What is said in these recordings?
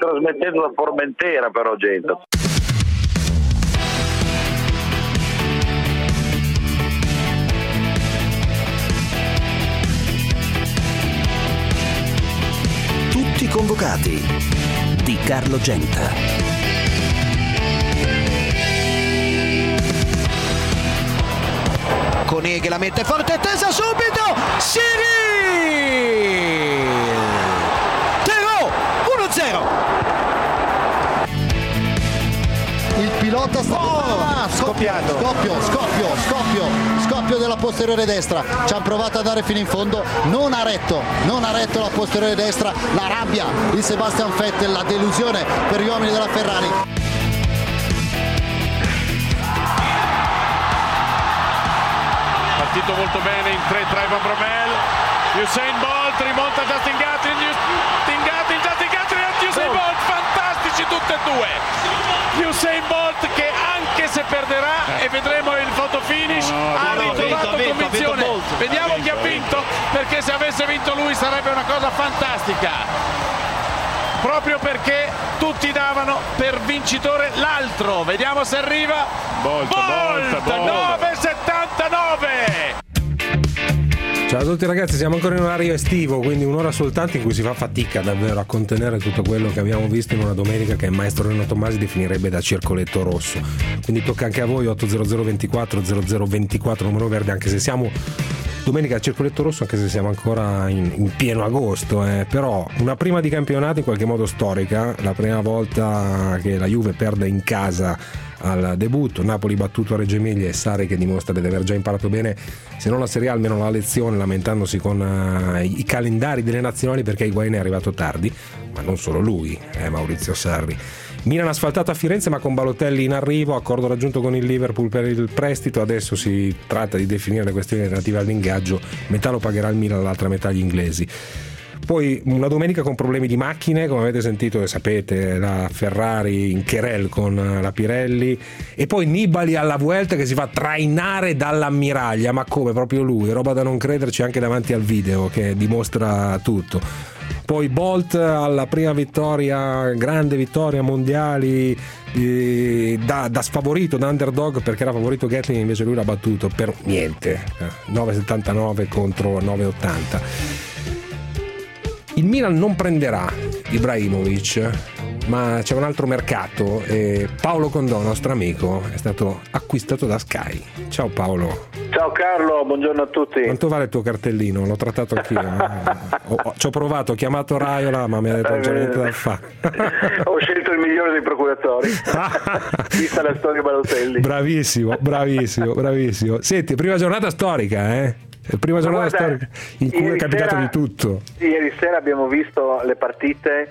trasmettendo da Formentera però, gente. Tutti convocati di Carlo Genta. Conè che la mette forte, tesa subito, Siri! Tero, 1-0. Il pilota sta scoppiato. Scoppio della posteriore destra. Ci hanno provato a dare fino in fondo, non ha retto la posteriore destra. La rabbia di Sebastian Vettel, la delusione per gli uomini della Ferrari. Partito molto bene in 3 tra Van Bromel, Usain Bolt rimonta Justin Gatlin e Usain Bolt, fantastici tutte e due. Usain Bolt che anche se perderà, e vedremo il photo finish, ha ritrovato convinzione. Vediamo chi ha vinto, perché se avesse vinto lui sarebbe una cosa fantastica, proprio perché tutti davano per vincitore l'altro. Vediamo se arriva Bolt. 9,79. Ciao a tutti ragazzi, siamo ancora in orario estivo, quindi un'ora soltanto in cui si fa fatica davvero a contenere tutto quello che abbiamo visto in una domenica che il maestro Reno Tommasi definirebbe da circoletto rosso. Quindi tocca anche a voi, 800 24 0024 numero verde, anche se siamo domenica a circoletto rosso, anche se siamo ancora in pieno agosto, però una prima di campionato in qualche modo storica, la prima volta che la Juve perde in casa al debutto, Napoli battuto a Reggio Emilia e Sarri che dimostra di aver già imparato bene, se non la Serie A almeno la lezione, lamentandosi con i calendari delle nazionali perché Higuain è arrivato tardi, ma non solo lui, Maurizio Sarri. Milan asfaltato a Firenze ma con Balotelli in arrivo, accordo raggiunto con il Liverpool per il prestito, adesso si tratta di definire le questioni relative all'ingaggio, metà lo pagherà il Milan, l'altra metà gli inglesi. Poi una domenica con problemi di macchine, come avete sentito e sapete, la Ferrari in querel con la Pirelli, e poi Nibali alla Vuelta che si fa trainare dall'ammiraglia, ma come, proprio lui, roba da non crederci anche davanti al video che dimostra tutto. Poi Bolt alla prima vittoria, grande vittoria mondiali, da sfavorito, da underdog, perché era favorito Gatlin, invece lui l'ha battuto per niente, 9,79 contro 9,80. Il Milan non prenderà Ibrahimovic, ma c'è un altro mercato e Paolo Condò, nostro amico, è stato acquistato da Sky. Ciao Paolo. Ciao Carlo, buongiorno a tutti. Quanto vale il tuo cartellino? L'ho trattato anch'io. Ci ho provato, ho chiamato Raiola, ma mi ha detto non c'è niente da fare. Ho scelto il migliore dei procuratori, vista la storia Balotelli. Bravissimo. Senti, prima giornata storica, Prima giornata storica in cui è capitato di tutto. Ieri sera abbiamo visto le partite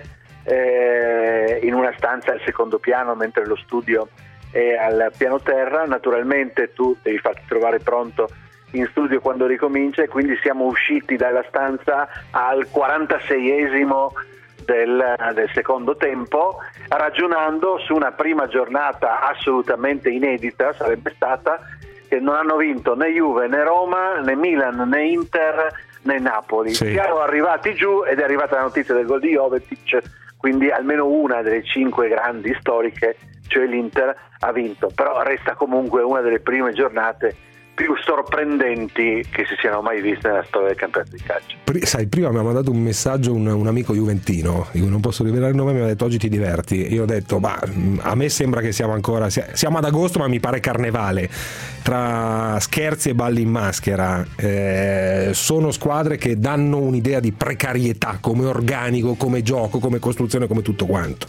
in una stanza al secondo piano, mentre lo studio è al piano terra. Naturalmente tu devi farti trovare pronto in studio quando ricomincia, e quindi siamo usciti dalla stanza al 46esimo del secondo tempo, ragionando su una prima giornata assolutamente inedita, sarebbe stata, che non hanno vinto né Juve né Roma né Milan né Inter né Napoli. Sì. Siamo arrivati giù ed è arrivata la notizia del gol di Jovetic, quindi almeno una delle 5 grandi storiche, cioè l'Inter, ha vinto, però resta comunque una delle prime giornate più sorprendenti che si siano mai viste nella storia del campionato di calcio. Sai, prima mi ha mandato un messaggio un amico juventino, di cui non posso rivelare il nome, mi ha detto oggi ti diverti. Io ho detto a me sembra che siamo ad agosto, ma mi pare carnevale, tra scherzi e balli in maschera. Sono squadre che danno un'idea di precarietà come organico, come gioco, come costruzione, come tutto quanto.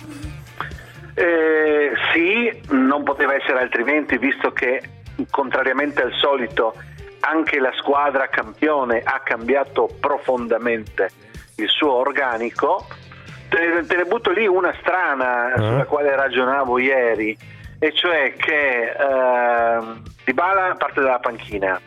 Sì, non poteva essere altrimenti, visto che contrariamente al solito anche la squadra campione ha cambiato profondamente il suo organico. Te ne butto lì una strana sulla quale ragionavo ieri, e cioè che Dybala parte dalla panchina,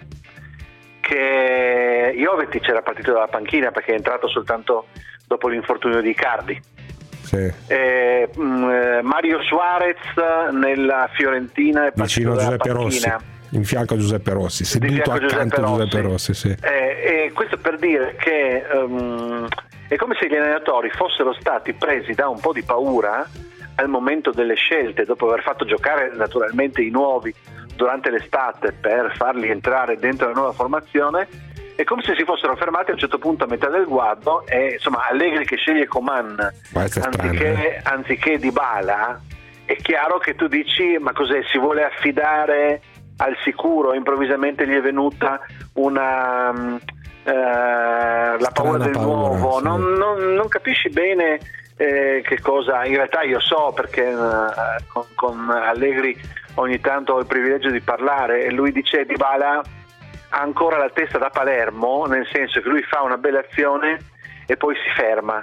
che Jovetic era partito dalla panchina perché è entrato soltanto dopo l'infortunio di Icardi. Sì. Mario Suarez nella Fiorentina è vicino a Giuseppe Rossi, in fianco a Giuseppe Rossi, seduto accanto a Giuseppe Rossi, sì. E questo per dire che È come se gli allenatori fossero stati presi da un po' di paura al momento delle scelte, dopo aver fatto giocare naturalmente i nuovi durante l'estate per farli entrare dentro la nuova formazione. È come se si fossero fermati a un certo punto a metà del guado, e insomma Allegri che sceglie Coman anziché Dybala. È chiaro che tu dici: ma cos'è, si vuole affidare al sicuro? Improvvisamente gli è venuta la paura del nuovo, sì. Non capisci bene che cosa. In realtà io so, perché con Allegri ogni tanto ho il privilegio di parlare, e lui dice: Dybala ha ancora la testa da Palermo, nel senso che lui fa una bella azione e poi si ferma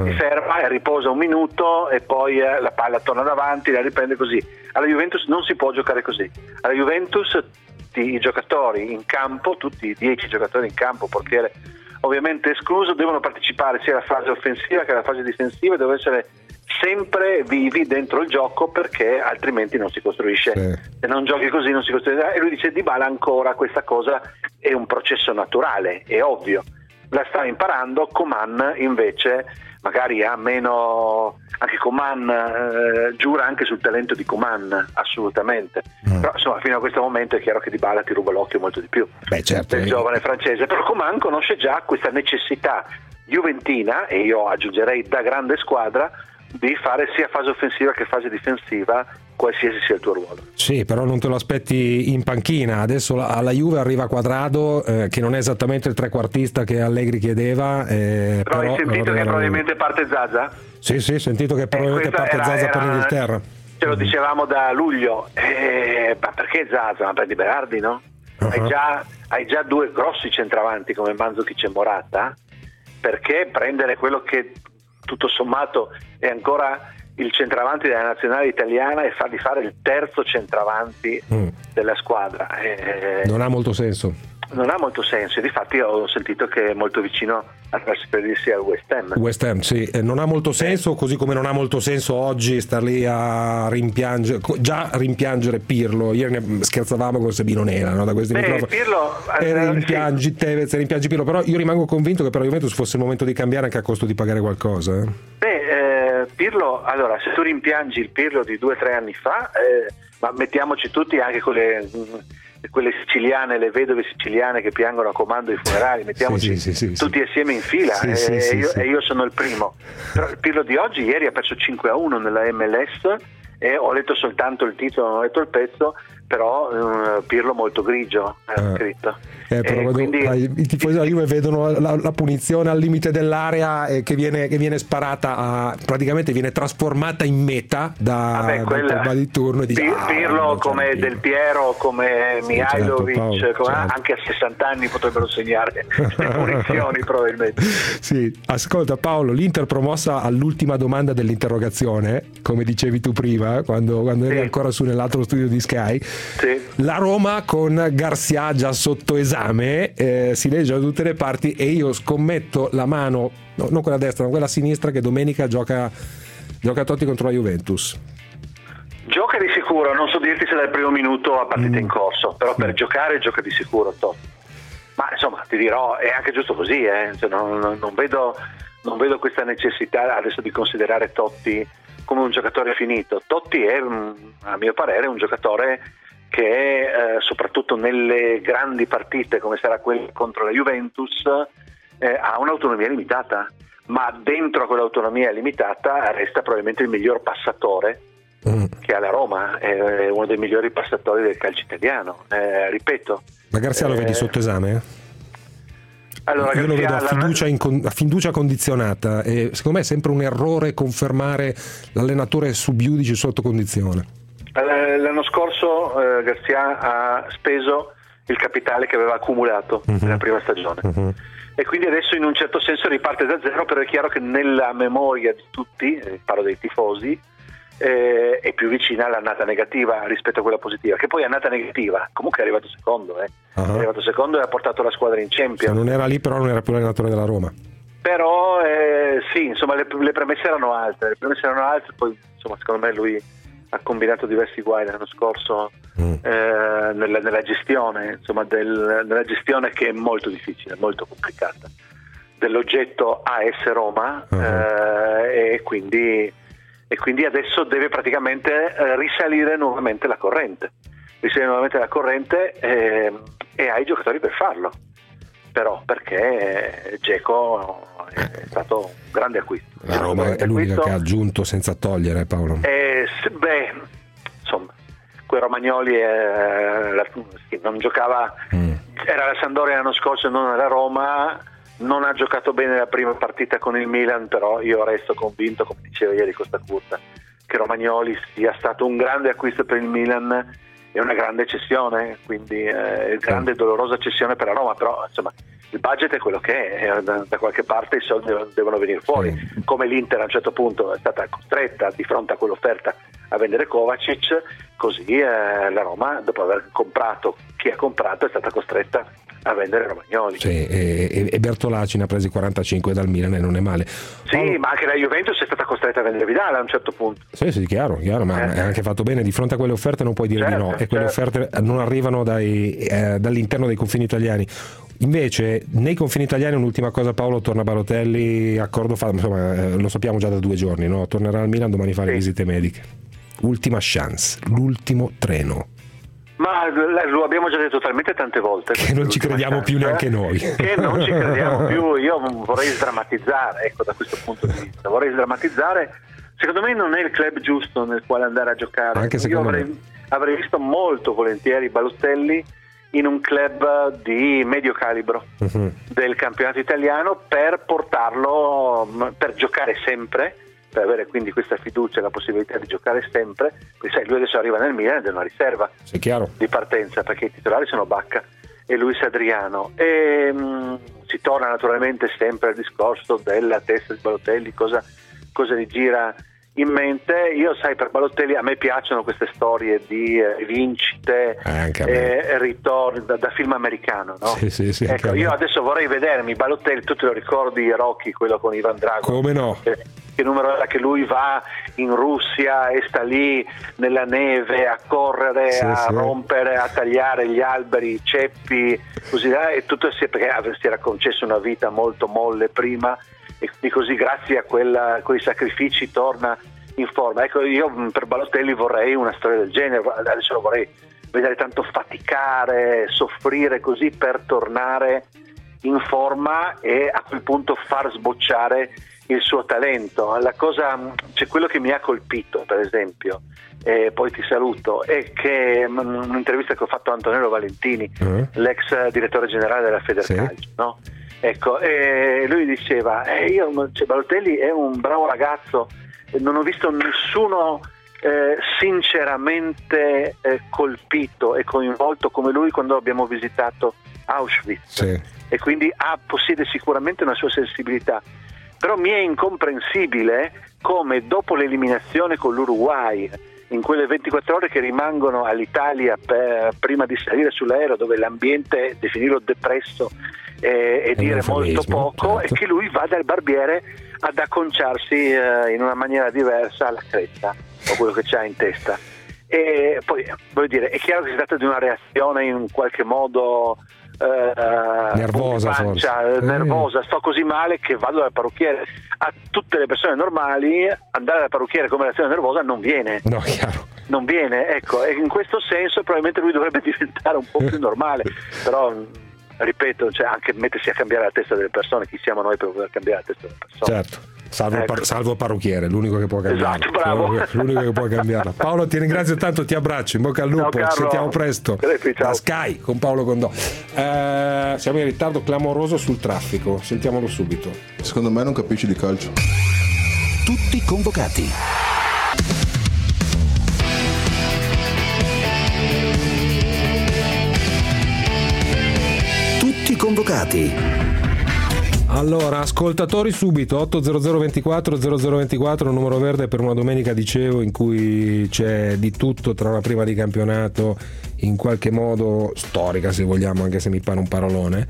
e riposa un minuto, e poi la palla torna davanti, la riprende così. Alla Juventus non si può giocare così. Alla Juventus i giocatori in campo, tutti i 10 giocatori in campo, portiere ovviamente escluso, devono partecipare sia alla fase offensiva che alla fase difensiva, devono essere sempre vivi dentro il gioco, perché altrimenti non si costruisce. Se non giochi così non si costruisce. E lui dice: Dybala ancora questa cosa è un processo naturale, è ovvio, la sta imparando. Coman invece magari ha meno, anche Coman giura anche sul talento di Coman, assolutamente, però insomma fino a questo momento è chiaro che Dybala ti ruba l'occhio molto di più del giovane francese. Però Coman conosce già questa necessità juventina, e io aggiungerei da grande squadra, di fare sia fase offensiva che fase difensiva, qualsiasi sia il tuo ruolo. Sì, però non te lo aspetti in panchina. Adesso alla Juve arriva Quadrado, che non è esattamente il trequartista che Allegri chiedeva, però hai sentito che probabilmente parte Zaza? Sì, ho sentito che probabilmente parte Zaza per l'Inghilterra. Ce lo dicevamo da luglio, ma perché Zaza? Ma prendi Berardi, no? Hai già due grossi centravanti come Mandzukic e Morata, perché prendere quello che tutto sommato è ancora il centravanti della nazionale italiana e fargli fare il terzo centravanti della squadra? Non ha molto senso. Non ha molto senso, e difatti ho sentito che è molto vicino a trasferirsi al West Ham. West Ham, sì, non ha molto senso, così come non ha molto senso oggi star lì a rimpiangere Pirlo. Ieri scherzavamo con Sabino Nera, no? Da questi microfoni. Pirlo, rimpiangi Tevez, rimpiangi Pirlo, però io rimango convinto che per la Juventus fosse il momento di cambiare, anche a costo di pagare qualcosa. Pirlo, allora, se tu rimpiangi il Pirlo di 2 o 3 anni fa, ma mettiamoci tutti anche con quelle siciliane, le vedove siciliane che piangono a comando i funerali, mettiamoci tutti assieme in fila, e io sono il primo. Però il Pirlo di oggi, ieri ha perso 5-1 nella MLS, e ho letto soltanto il titolo, non ho letto il pezzo, però Pirlo molto grigio scritto. Però quindi i tifosi della Juve vedono la punizione al limite dell'area, che viene sparata, praticamente viene trasformata in meta dal Pogba di turno, e dice, Pirlo come Del Piero, come Mihajlovic, certo. Anche a 60 anni potrebbero segnare le punizioni probabilmente. Sì, ascolta Paolo, l'Inter promossa all'ultima domanda dell'interrogazione, come dicevi tu prima, quando eri ancora su nell'altro studio di Sky. La Roma con Garcia già sotto esame, si legge da tutte le parti, e io scommetto la mano, non quella destra ma quella sinistra, che domenica gioca Totti contro la Juventus. Gioca di sicuro, non so dirti se dal primo minuto a partita in corso, però per giocare gioca di sicuro Totti. Ma insomma ti dirò, è anche giusto così, cioè, non vedo questa necessità adesso di considerare Totti come un giocatore finito. Totti è, a mio parere, un giocatore che soprattutto nelle grandi partite come sarà quella contro la Juventus ha un'autonomia limitata, ma dentro a quell'autonomia limitata resta probabilmente il miglior passatore che ha la Roma, è uno dei migliori passatori del calcio italiano, ripeto. Ma Garcia lo vedi sotto esame? Allora, io lo vedo a fiducia condizionata, e secondo me è sempre un errore confermare l'allenatore su Giudici sotto condizione. L'anno scorso Garcia ha speso il capitale che aveva accumulato nella prima stagione, e quindi adesso in un certo senso riparte da zero, però è chiaro che nella memoria di tutti, parlo dei tifosi, è più vicina all'annata negativa rispetto a quella positiva, che poi è annata negativa, comunque è arrivato secondo, è arrivato secondo e ha portato la squadra in Champions. Se non era lì, però non era più l'allenatore della Roma. Però sì, insomma le premesse erano altre, poi insomma secondo me lui ha combinato diversi guai l'anno scorso nella gestione, insomma nella gestione, che è molto difficile, molto complicata. dell'oggetto AS Roma, e quindi adesso deve praticamente risalire nuovamente la corrente e ha i giocatori per farlo, però perché Dzeko è stato un grande acquisto. La Roma è l'unica che ha aggiunto senza togliere, Paolo. Insomma, quei Romagnoli non giocava, era la Sampdoria l'anno scorso e non la Roma, non ha giocato bene la prima partita con il Milan, però io resto convinto, come diceva ieri Costa Curta, che Romagnoli sia stato un grande acquisto per il Milan e una grande cessione, quindi grande e dolorosa cessione per la Roma, però insomma il budget è quello che è, da qualche parte i soldi devono venire fuori, come l'Inter a un certo punto è stata costretta di fronte a quell'offerta a vendere Kovacic, così la Roma, dopo aver comprato chi ha comprato, è stata costretta a vendere Romagnoli. Sì, e Bertolacci ne ha presi 45 dal Milan e non è male. Sì, ma anche la Juventus è stata costretta a vendere Vidal a un certo punto. Sì, chiaro, ma è anche fatto bene. Di fronte a quelle offerte non puoi dire di no, e quelle offerte non arrivano dall'interno dei confini italiani. Invece nei confini italiani un'ultima cosa, Paolo, torna Balotelli, accordo fatto, insomma, lo sappiamo già da 2 giorni, no? Tornerà al Milan domani a fare visite mediche. Ultima chance, l'ultimo treno. Ma lo abbiamo già detto talmente tante volte che non ci crediamo più neanche noi. Che non ci crediamo più. Io vorrei sdrammatizzare, ecco, da questo punto di vista. Secondo me non è il club giusto nel quale andare a giocare. Anche secondo me. Avrei visto molto volentieri Balotelli in un club di medio calibro del campionato italiano, per portarlo, per giocare sempre, per avere quindi questa fiducia e la possibilità di giocare sempre, perché sai, lui adesso arriva nel Milan ed è una riserva di partenza, perché i titolari sono Bacca e Luis Adriano, e si torna naturalmente sempre al discorso della testa di Balotelli, cosa gli gira in mente. Io, sai, per Balotelli a me piacciono queste storie di vincite e ritorni da film americano, no? Sì, ecco, io adesso vorrei vedermi Balotelli, tu te lo ricordi Rocky, quello con Ivan Drago? Come no? Che numero era, che lui va in Russia e sta lì nella neve a correre, rompere, a tagliare gli alberi, i ceppi, così, e tutto perché si era concesso una vita molto molle prima, e quindi così grazie a quei sacrifici torna in forma. Ecco, io per Balotelli vorrei una storia del genere, adesso lo vorrei vedere tanto faticare, soffrire così per tornare in forma e a quel punto far sbocciare il suo talento. C'è quello che mi ha colpito, per esempio, e poi ti saluto, è che un'intervista che ho fatto a Antonello Valentini, l'ex direttore generale della Federcalcio, no? Ecco, e lui diceva Balotelli è un bravo ragazzo, non ho visto nessuno sinceramente colpito e coinvolto come lui quando abbiamo visitato Auschwitz, e quindi possiede sicuramente una sua sensibilità, però mi è incomprensibile come dopo l'eliminazione con l'Uruguay, in quelle 24 ore che rimangono all'Italia prima di salire sull'aereo, dove l'ambiente è definirlo depresso e dire molto poco, certo, e che lui va dal barbiere ad acconciarsi in una maniera diversa alla cresta o quello che c'ha in testa. E poi voglio dire, è chiaro che si tratta di una reazione in qualche modo nervosa, nervosa, sto così male che vado dal parrucchiere. A tutte le persone normali andare dal parrucchiere come reazione nervosa non viene. No, chiaro. Non viene, ecco, e in questo senso probabilmente lui dovrebbe diventare un po' più normale, però ripeto, cioè, anche mettersi a cambiare la testa delle persone, chi siamo noi per poter cambiare la testa delle persone? Certo, salvo parrucchiere, l'unico che può cambiarla. Esatto, bravo. L'unico che può cambiarla. Paolo, ti ringrazio tanto, ti abbraccio, in bocca al lupo, ci sentiamo presto. Da Sky con Paolo Condò. Siamo in ritardo clamoroso sul traffico, sentiamolo subito. Secondo me non capisci di calcio. Tutti convocati. Convocati. Allora, ascoltatori subito, 800 24 0024, numero verde per una domenica, dicevo, in cui c'è di tutto tra una prima di campionato in qualche modo storica, se vogliamo, anche se mi pare un parolone,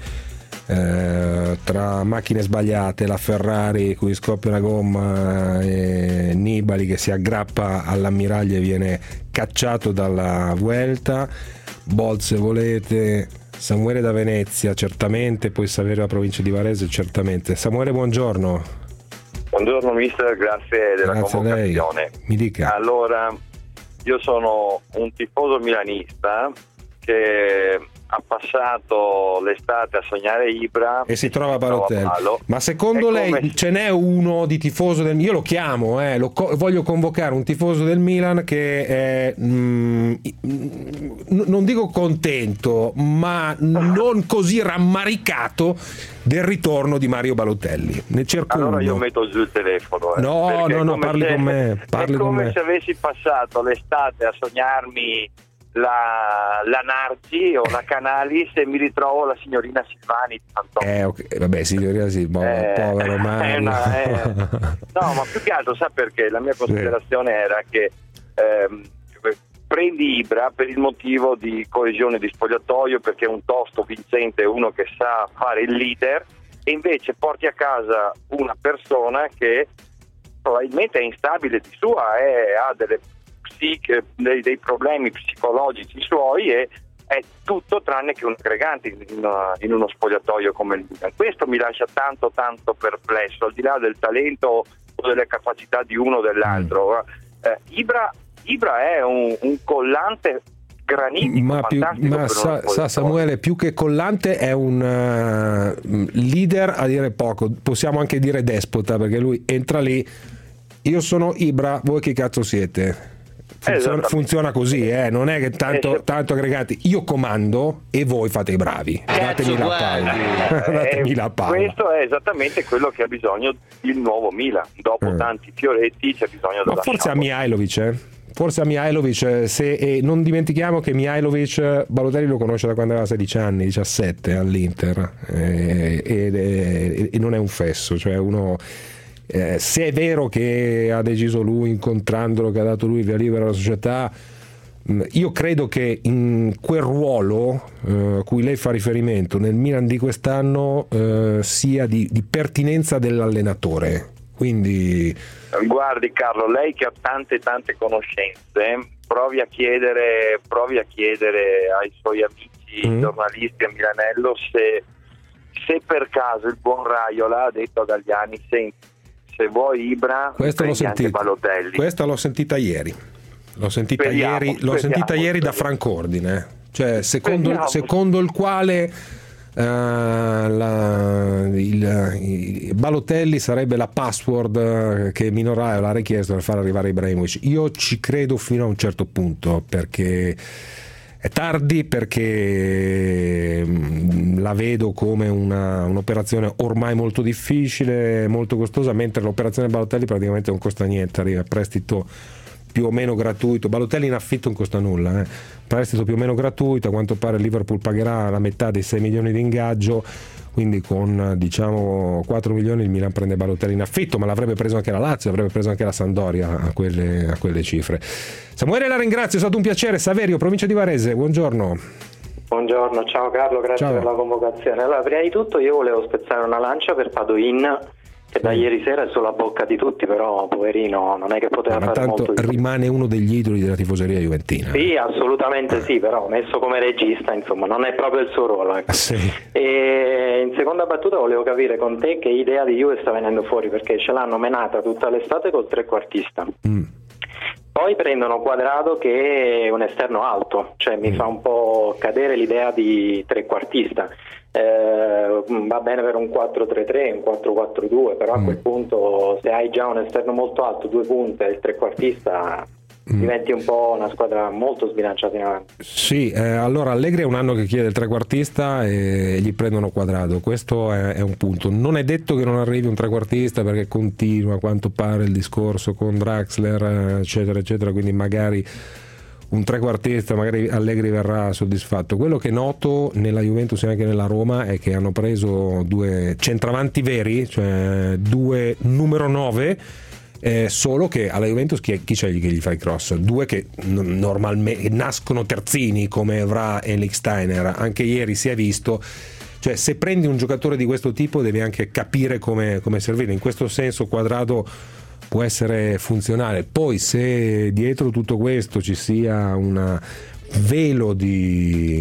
tra macchine sbagliate, la Ferrari cui scoppia una gomma e Nibali che si aggrappa all'ammiraglia e viene cacciato dalla Vuelta, Bolt se volete, Samuele da Venezia, certamente, poi Saverio da provincia di Varese, certamente. Samuele, buongiorno. Buongiorno mister, grazie della convocazione. Mi dica. Allora, io sono un tifoso milanista che ha passato l'estate a sognare Ibra e si trova a Balotelli. Ma secondo lei ce n'è uno di tifoso del Milan? Io lo chiamo, voglio convocare un tifoso del Milan che è non dico contento, ma non così rammaricato del ritorno di Mario Balotelli. Ne cerco allora uno. Io metto giù il telefono. No, parli con me. È come se avessi passato l'estate a sognarmi la Nargi o la Canalis e mi ritrovo la signorina Silvani di Fantozzi. Okay. Vabbè, signorina Silvani, povero Mario. No, ma più che altro sa perché? La mia considerazione era che prendi Ibra per il motivo di coesione di spogliatoio, perché è un tosto vincente, uno che sa fare il leader, e invece porti a casa una persona che probabilmente è instabile di sua, ha dei problemi psicologici suoi e è tutto tranne che un aggregante in uno spogliatoio come il Milan. Questo mi lascia tanto perplesso, al di là del talento o delle capacità di uno o dell'altro. Ibra è un collante granitico, ma sa Samuele, più che collante è un leader, a dire poco, possiamo anche dire despota, perché lui entra lì, io sono Ibra, voi che cazzo siete? Funziona così, non è che tanto aggregati, io comando e voi fate i bravi, datemi la palla. Questo è esattamente quello che ha bisogno il nuovo Milan, dopo tanti fioretti c'è bisogno della forse a Mihajlovic, non dimentichiamo che Mihajlovic Balotelli lo conosce da quando aveva 16 anni, 17 all'Inter, e non è un fesso, cioè uno. Se è vero che ha deciso lui, incontrandolo, che ha dato lui via libera alla società, io credo che in quel ruolo a cui lei fa riferimento nel Milan di quest'anno sia di pertinenza dell'allenatore. Quindi guardi Carlo, lei che ha tante conoscenze, provi a chiedere ai suoi amici giornalisti a Milanello se per caso il buon Raiola ha detto a Galliani: senti, se vuoi Ibra, prendi anche Balotelli. Questa l'ho sentita ieri. L'ho sentita ieri da Franco Ordine. Cioè, secondo il quale Balotelli sarebbe la password che Mino Raiola ha richiesto per far arrivare Ibrahimovic. Io ci credo fino a un certo punto, perché è tardi, perché la vedo come un'operazione ormai molto difficile, molto costosa, mentre l'operazione Balotelli praticamente non costa niente, arriva a prestito più o meno gratuito. Balotelli in affitto non costa nulla, prestito più o meno gratuito, a quanto pare il Liverpool pagherà la metà dei 6 milioni di ingaggio, quindi con 4 milioni il Milan prende Balotelli in affitto, ma l'avrebbe preso anche la Lazio, avrebbe preso anche la Sampdoria a quelle cifre. Samuele, la ringrazio, è stato un piacere. Saverio, provincia di Varese, buongiorno. Buongiorno, ciao Carlo, grazie per la convocazione. Allora, prima di tutto io volevo spezzare una lancia per Padoin, che da ieri sera è sulla bocca di tutti, però poverino non è che poteva fare molto. Ma tanto rimane uno degli idoli della tifoseria juventina. Sì, assolutamente sì, però messo come regista, insomma, non è proprio il suo ruolo. Ecco. Sì. E in seconda battuta volevo capire con te che idea di Juve sta venendo fuori, perché ce l'hanno menata tutta l'estate col trequartista. Poi prendono Quadrado che è un esterno alto, cioè mi fa un po' cadere l'idea di trequartista. Va bene per un 4-3-3, un 4-4-2, però a quel punto se hai già un esterno molto alto, 2 punte e il trequartista diventi un po' una squadra molto sbilanciata in avanti. Sì, allora Allegri è un anno che chiede il trequartista e gli prendono Quadrado, questo è un punto. Non è detto che non arrivi un trequartista, perché continua a quanto pare il discorso con Draxler eccetera eccetera, quindi magari un trequartista, magari Allegri verrà soddisfatto. Quello che noto nella Juventus e anche nella Roma è che hanno preso 2 centravanti veri, cioè 2 numero 9, solo che alla Juventus chi c'è che gli fa i cross? 2 che normalmente nascono terzini come Evra e Lichtsteiner. Anche ieri si è visto, cioè se prendi un giocatore di questo tipo devi anche capire come servire. In questo senso Quadrado può essere funzionale. Poi se dietro tutto questo ci sia un velo di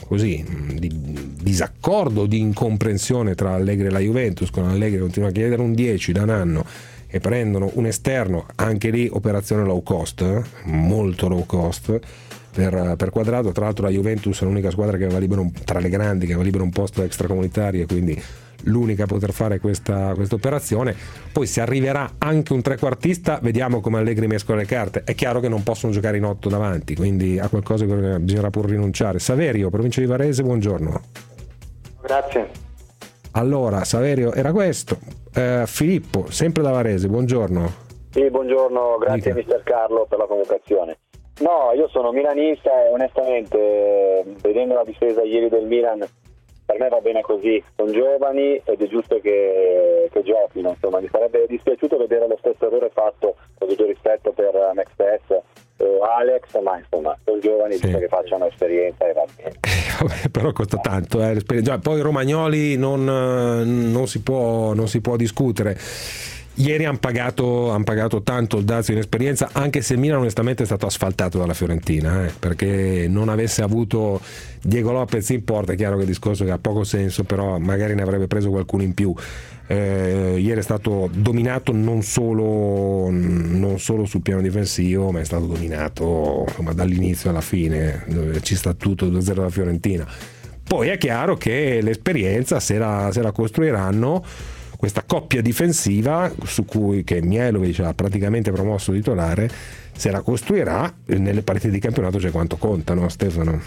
così di disaccordo, di incomprensione tra Allegri e la Juventus, con Allegri continua a chiedere un 10 da un anno e prendono un esterno, anche lì operazione low cost, molto low cost per Quadrado. Tra l'altro la Juventus è l'unica squadra che aveva libero tra le grandi che aveva libero un posto extracomunitario, e quindi l'unica a poter fare questa operazione. Poi se arriverà anche un trequartista, vediamo come Allegri mescola le carte. È chiaro che non possono giocare in 8 davanti, quindi a qualcosa bisognerà pur rinunciare. Saverio, provincia di Varese, buongiorno. Grazie. Allora, Saverio era questo. Filippo, sempre da Varese, buongiorno. Sì, buongiorno, grazie mister Carlo per la convocazione. No, io sono milanista e onestamente, vedendo la difesa ieri del Milan, per me va bene così, sono giovani ed è giusto che giochino, insomma. Mi sarebbe dispiaciuto vedere lo stesso errore fatto, con tutto rispetto per Max Tess o Alex, ma insomma sono giovani, sì, che facciano esperienza e va bene. Vabbè, però costa tanto, l'esperienza. Poi Romagnoli non si può discutere. Ieri hanno pagato tanto il dazio in esperienza, anche se Milan onestamente è stato asfaltato dalla Fiorentina, perché non avesse avuto Diego Lopez in porta. È chiaro che il discorso che ha poco senso, però magari ne avrebbe preso qualcuno in più. Ieri è stato dominato non solo sul piano difensivo, ma è stato dominato, insomma, dall'inizio alla fine. Ci sta tutto 2-0 dalla Fiorentina. Poi è chiaro che l'esperienza se la costruiranno, questa coppia difensiva su cui che Mihajlovic ha praticamente promosso titolare, se la costruirà nelle partite di campionato. C'è quanto conta, no Stefano?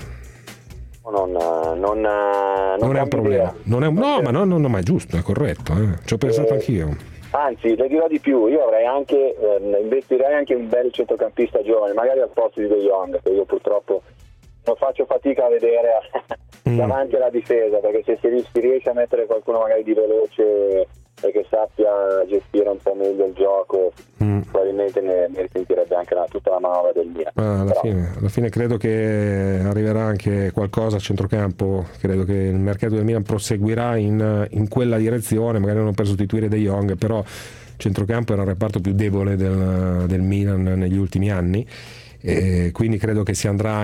Non è un problema. Ma è giusto, è corretto. Ci ho pensato anch'io. Anzi, le dirò di più, io avrei anche investirei anche un bel centrocampista giovane, magari al posto di De Jong, che io purtroppo non faccio fatica a vedere davanti alla difesa, perché se si riesce a mettere qualcuno magari di veloce e che sappia gestire un po' meglio il gioco, probabilmente ne risentirebbe anche tutta la manovra del Milan. Alla fine credo che arriverà anche qualcosa a centrocampo. Credo che il mercato del Milan proseguirà in quella direzione, magari non per sostituire De Jong, però il centrocampo era il reparto più debole del Milan negli ultimi anni. Quindi credo che si andrà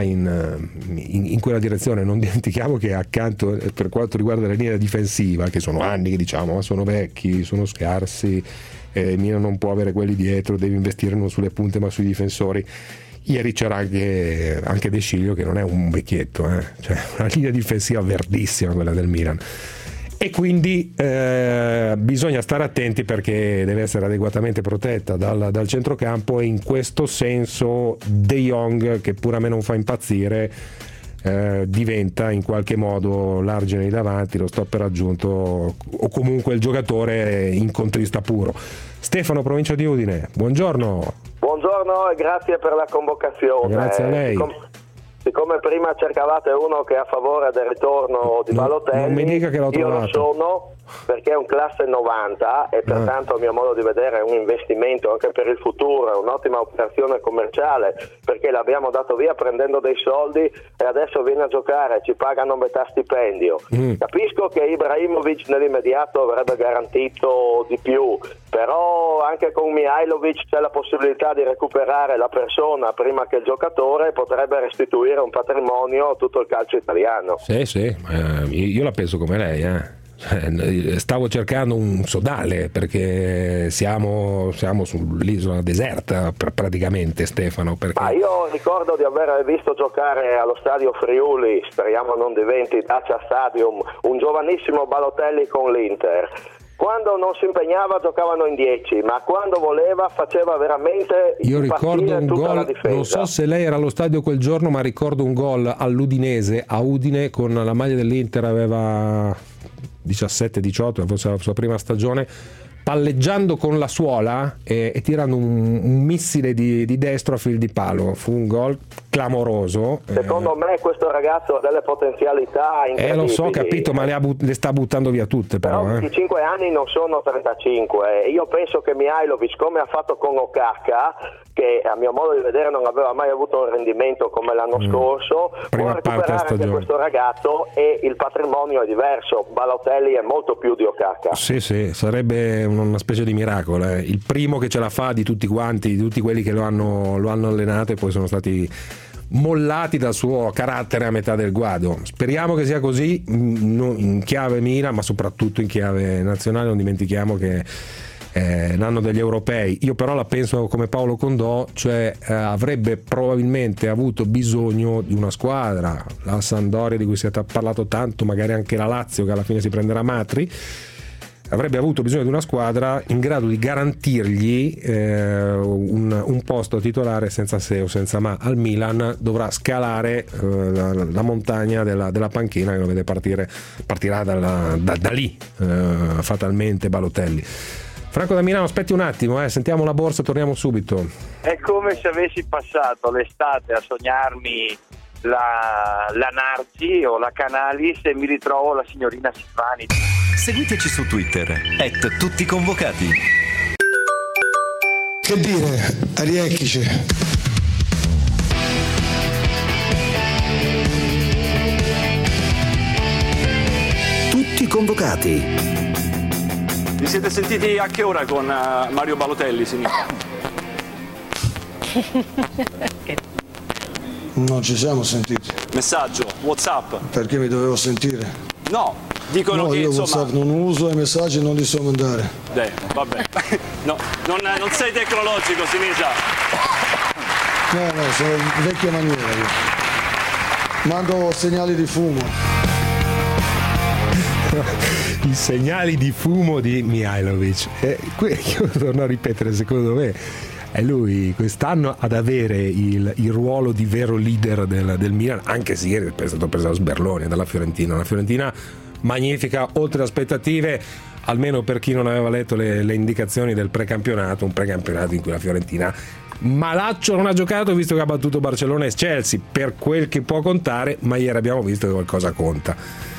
in quella direzione. Non dimentichiamo che accanto, per quanto riguarda la linea difensiva, che sono anni che diciamo ma sono vecchi, sono scarsi, Milan non può avere quelli dietro, deve investire non sulle punte ma sui difensori. Ieri c'era anche De Sciglio, che non è un vecchietto, cioè una linea difensiva verdissima quella del Milan. E quindi bisogna stare attenti, perché deve essere adeguatamente protetta dal centrocampo, e in questo senso De Jong, che pure a me non fa impazzire, diventa in qualche modo l'argine di davanti, lo stopper aggiunto o comunque il giocatore incontrista puro. Stefano, provincia di Udine, buongiorno. Buongiorno e grazie per la convocazione. Grazie a lei. Siccome prima cercavate uno che è a favore del ritorno di Balotelli, non mi dica che l'ho io trovato. lo sono, perché è un classe 90 e pertanto a mio modo di vedere è un investimento anche per il futuro, è un'ottima operazione commerciale, perché l'abbiamo dato via prendendo dei soldi e adesso viene a giocare, ci pagano metà stipendio. Capisco che Ibrahimovic nell'immediato avrebbe garantito di più, però anche con Mihajlovic c'è la possibilità di recuperare la persona prima che il giocatore, potrebbe restituire un patrimonio a tutto il calcio italiano. Sì, io la penso come lei, Stavo cercando un sodale, perché siamo sull'isola deserta praticamente, Stefano, perché... Ma io ricordo di aver visto giocare allo stadio Friuli, speriamo non diventi Dacia Stadium, un giovanissimo Balotelli con l'Inter. Quando non si impegnava giocavano in 10, ma quando voleva faceva veramente io ricordo un gol, non so se lei era allo stadio quel giorno, ma ricordo un gol all'Udinese a Udine con la maglia dell'Inter, aveva 17-18, forse la sua prima stagione, palleggiando con la suola e tirando un missile di destro a fil di palo. Fu un gol clamoroso. Secondo me questo ragazzo ha delle potenzialità incredibili. Lo so, capito, ma le sta buttando via tutte, però 25 anni non sono 35. Io penso che Mihajlovic, come ha fatto con Okaka, che a mio modo di vedere non aveva mai avuto un rendimento come l'anno scorso, può recuperare anche questo ragazzo, e il patrimonio è diverso. Balotelli è molto più di Okaka. Sì, sarebbe una specie di miracolo, Il primo che ce la fa di tutti quanti, di tutti quelli che lo hanno allenato e poi sono stati mollati dal suo carattere a metà del guado. Speriamo che sia così in chiave Milan, ma soprattutto in chiave nazionale. Non dimentichiamo che è l'anno degli europei. Io però la penso come Paolo Condò, cioè avrebbe probabilmente avuto bisogno di una squadra, la Sampdoria di cui si è parlato tanto, magari anche la Lazio che alla fine si prenderà Matri. Avrebbe avuto bisogno di una squadra in grado di garantirgli un posto titolare senza se o senza ma. Al Milan dovrà scalare la montagna della panchina, che lo vede partirà da lì fatalmente Balotelli. Franco da Milano, aspetti un attimo, sentiamo la borsa, torniamo subito. È come se avessi passato l'estate a sognarmi la Nargi o la Canalis e mi ritrovo la signorina Silvani. Seguiteci su Twitter @tutticonvocati. Che dire, Ariecchice. Tutti convocati. Vi siete sentiti a che ora con Mario Balotelli, signora? Non ci siamo sentiti. Messaggio, WhatsApp. Perché mi dovevo sentire? No, dicono no, che io insomma... WhatsApp non uso e i messaggi non li so mandare. Vabbè. No, non sei tecnologico, Sinisa. No, sono vecchia maniera io. Mando segnali di fumo. I segnali di fumo di Mihajlovic. Io torno a ripetere, secondo me è lui quest'anno ad avere il ruolo di vero leader del Milan, anche se ieri è stato preso a sberlone dalla Fiorentina. Una Fiorentina magnifica, oltre le aspettative, almeno per chi non aveva letto le indicazioni del precampionato, un precampionato in cui la Fiorentina malaccio non ha giocato, visto che ha battuto Barcellona e Chelsea, per quel che può contare, ma ieri abbiamo visto che qualcosa conta.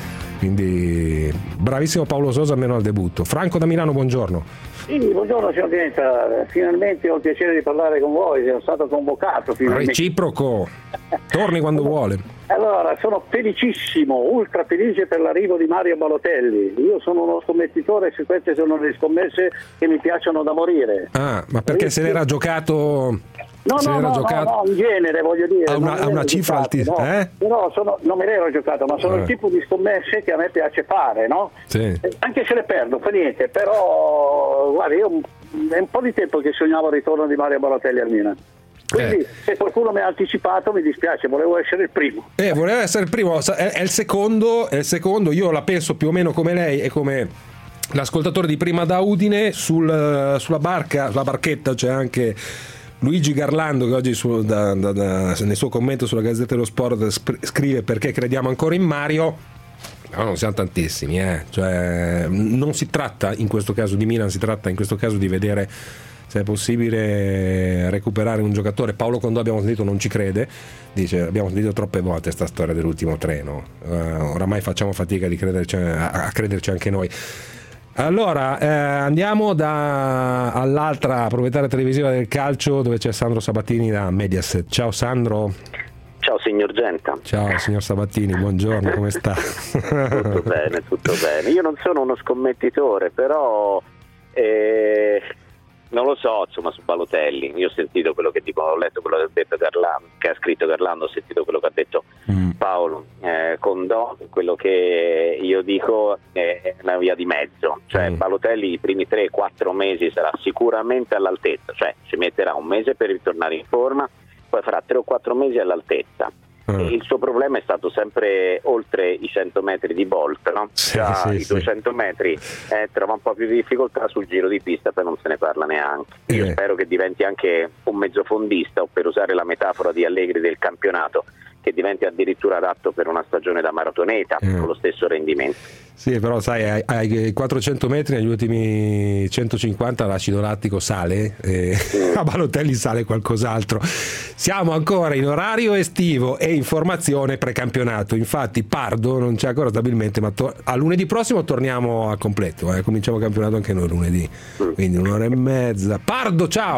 Quindi bravissimo Paolo Sosa, almeno al debutto. Franco da Milano, buongiorno. Sì, buongiorno signor Pienta, finalmente ho il piacere di parlare con voi, sono stato convocato finalmente. Reciproco, torni quando vuole. Allora, sono felicissimo, ultra felice per l'arrivo di Mario Balotelli. Io sono uno scommettitore, se queste sono le scommesse che mi piacciono da morire. Ah, ma perché se l'era giocato... No, in genere voglio dire. Ha una cifra altissima, Però non me l'ero giocato, ma sono il tipo di scommesse che a me piace fare, no? Sì. Anche se le perdo, fa niente, però guarda, io è un po' di tempo che sognavo il ritorno di Mario Balotelli al Milan. Quindi se qualcuno mi ha anticipato mi dispiace, volevo essere il primo. Voleva essere il primo, è il secondo, io la penso più o meno come lei e come l'ascoltatore di prima da Udine. Sulla barchetta c'è anche Luigi Garlando, che oggi nel suo commento sulla Gazzetta dello Sport scrive: perché crediamo ancora in Mario. No, non siamo tantissimi, cioè, non si tratta in questo caso di Milan, si tratta in questo caso di vedere se è possibile recuperare un giocatore. Paolo Condò, abbiamo sentito, non ci crede, dice: abbiamo sentito troppe volte questa storia dell'ultimo treno, oramai facciamo fatica a crederci anche noi. Allora andiamo all'altra proprietaria televisiva del calcio, dove c'è Sandro Sabatini da Mediaset. Ciao Sandro. Ciao signor Genta. Ciao signor Sabatini, buongiorno, come sta? Tutto bene. Io non sono uno scommettitore, però non lo so, insomma, su Balotelli. Io ho sentito quello che dico, ho letto quello che ha detto Garlando, che ha scritto Garlando, ho sentito quello che ha detto Paolo Condò. Quello che io dico è una via di mezzo, cioè Balotelli i primi 3-4 mesi sarà sicuramente all'altezza, cioè ci metterà un mese per ritornare in forma, poi farà 3 o 4 mesi all'altezza. Il suo problema è stato sempre oltre i 100 metri di Bolt, no? I 200 metri trova un po' più di difficoltà, sul giro di pista poi non se ne parla neanche. Io spero che diventi anche un mezzofondista, o per usare la metafora di Allegri del campionato, che diventi addirittura adatto per una stagione da maratoneta con lo stesso rendimento. Sì, però sai, ai 400 metri, negli ultimi 150 l'acido lattico sale, a Balotelli sale qualcos'altro. Siamo ancora in orario estivo e informazione precampionato, infatti Pardo non c'è ancora stabilmente, ma a lunedì prossimo torniamo al completo, cominciamo il campionato anche noi lunedì, quindi un'ora e mezza. Pardo, ciao!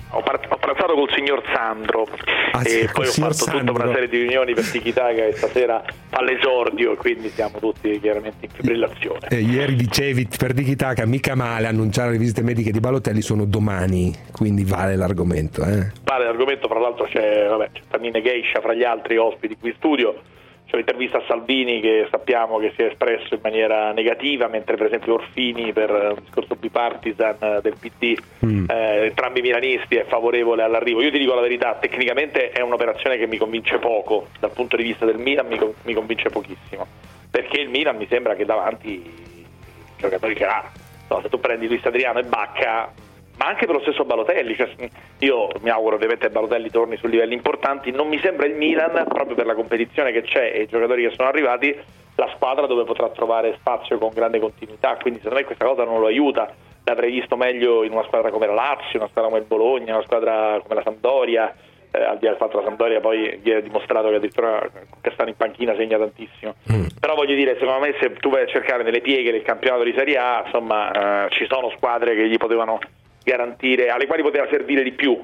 Ho pranzato col signor Sandro e poi ho fatto tutta una serie di riunioni per Tiki Taka che stasera fa l'esordio e quindi siamo tutti chiaramente in fibrillazione. Ieri dicevi per Tiki Taka mica male annunciare le visite mediche di Balotelli, sono domani, quindi vale l'argomento. Vale l'argomento, fra l'altro c'è Tannine Geisha fra gli altri ospiti qui in studio. C'è un'intervista a Salvini che sappiamo che si è espresso in maniera negativa, mentre per esempio Orfini per un discorso bipartisan del PD, entrambi milanisti, è favorevole all'arrivo. Io ti dico la verità, tecnicamente è un'operazione che mi convince poco, dal punto di vista del Milan mi convince pochissimo, perché il Milan mi sembra che davanti giocatori che ha, se tu prendi Luis Adriano e Bacca, ma anche per lo stesso Balotelli, io mi auguro ovviamente che Balotelli torni su livelli importanti, non mi sembra il Milan, proprio per la competizione che c'è e i giocatori che sono arrivati, la squadra dove potrà trovare spazio con grande continuità, quindi secondo me questa cosa non lo aiuta. L'avrei visto meglio in una squadra come la Lazio, una squadra come il Bologna, una squadra come la Sampdoria, al di là del fatto che la Sampdoria poi ieri ha dimostrato che addirittura che stanno in panchina segna tantissimo. Però voglio dire, secondo me se tu vai a cercare nelle pieghe del campionato di Serie A, insomma ci sono squadre che gli potevano garantire, alle quali poteva servire di più.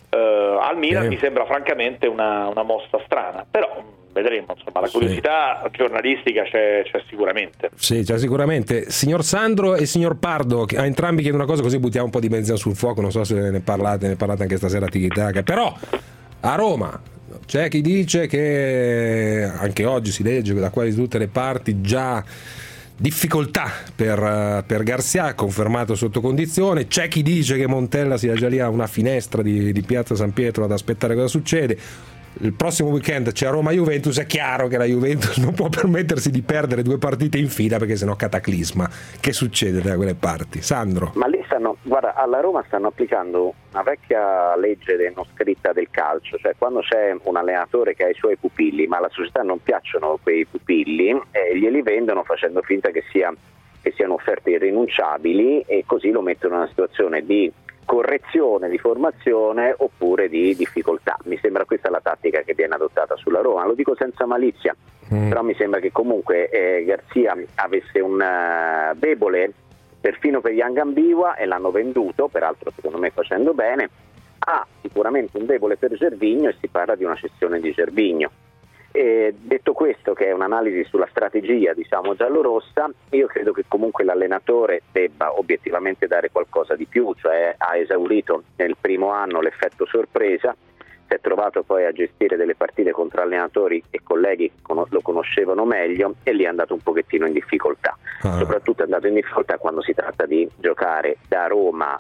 Al Milan mi sembra francamente una mossa strana, però vedremo, insomma, la curiosità giornalistica c'è sicuramente. Sì, c'è sicuramente. Signor Sandro e signor Pardo, a entrambi chiedo una cosa, così buttiamo un po' di benzina sul fuoco, non so se ne parlate anche stasera a Tiki Taka, però a Roma c'è chi dice che anche oggi si legge da quasi tutte le parti già difficoltà per Garcia, confermato sotto condizione. C'è chi dice che Montella sia già lì a una finestra di Piazza San Pietro ad aspettare cosa succede. Il prossimo weekend c'è Roma-Juventus, è chiaro che la Juventus non può permettersi di perdere 2 partite in fila perché sennò cataclisma. Che succede da quelle parti? Sandro? Ma lì guarda, alla Roma stanno applicando una vecchia legge non scritta del calcio, cioè quando c'è un allenatore che ha i suoi pupilli ma alla società non piacciono quei pupilli, glieli vendono facendo finta che siano offerte irrinunciabili e così lo mettono in una situazione di correzione, di formazione oppure di difficoltà. Mi sembra questa la tattica che viene adottata sulla Roma, lo dico senza malizia, però mi sembra che comunque Garcia avesse un debole perfino per Young Ambiwa e l'hanno venduto, peraltro secondo me facendo bene. Ha sicuramente un debole per Gervinho e si parla di una cessione di Gervinho. Detto questo, che è un'analisi sulla strategia giallorossa, io credo che comunque l'allenatore debba obiettivamente dare qualcosa di più, cioè ha esaurito nel primo anno l'effetto sorpresa, si è trovato poi a gestire delle partite contro allenatori e colleghi che lo conoscevano meglio e lì è andato un pochettino in difficoltà. Soprattutto è andato in difficoltà quando si tratta di giocare da Roma,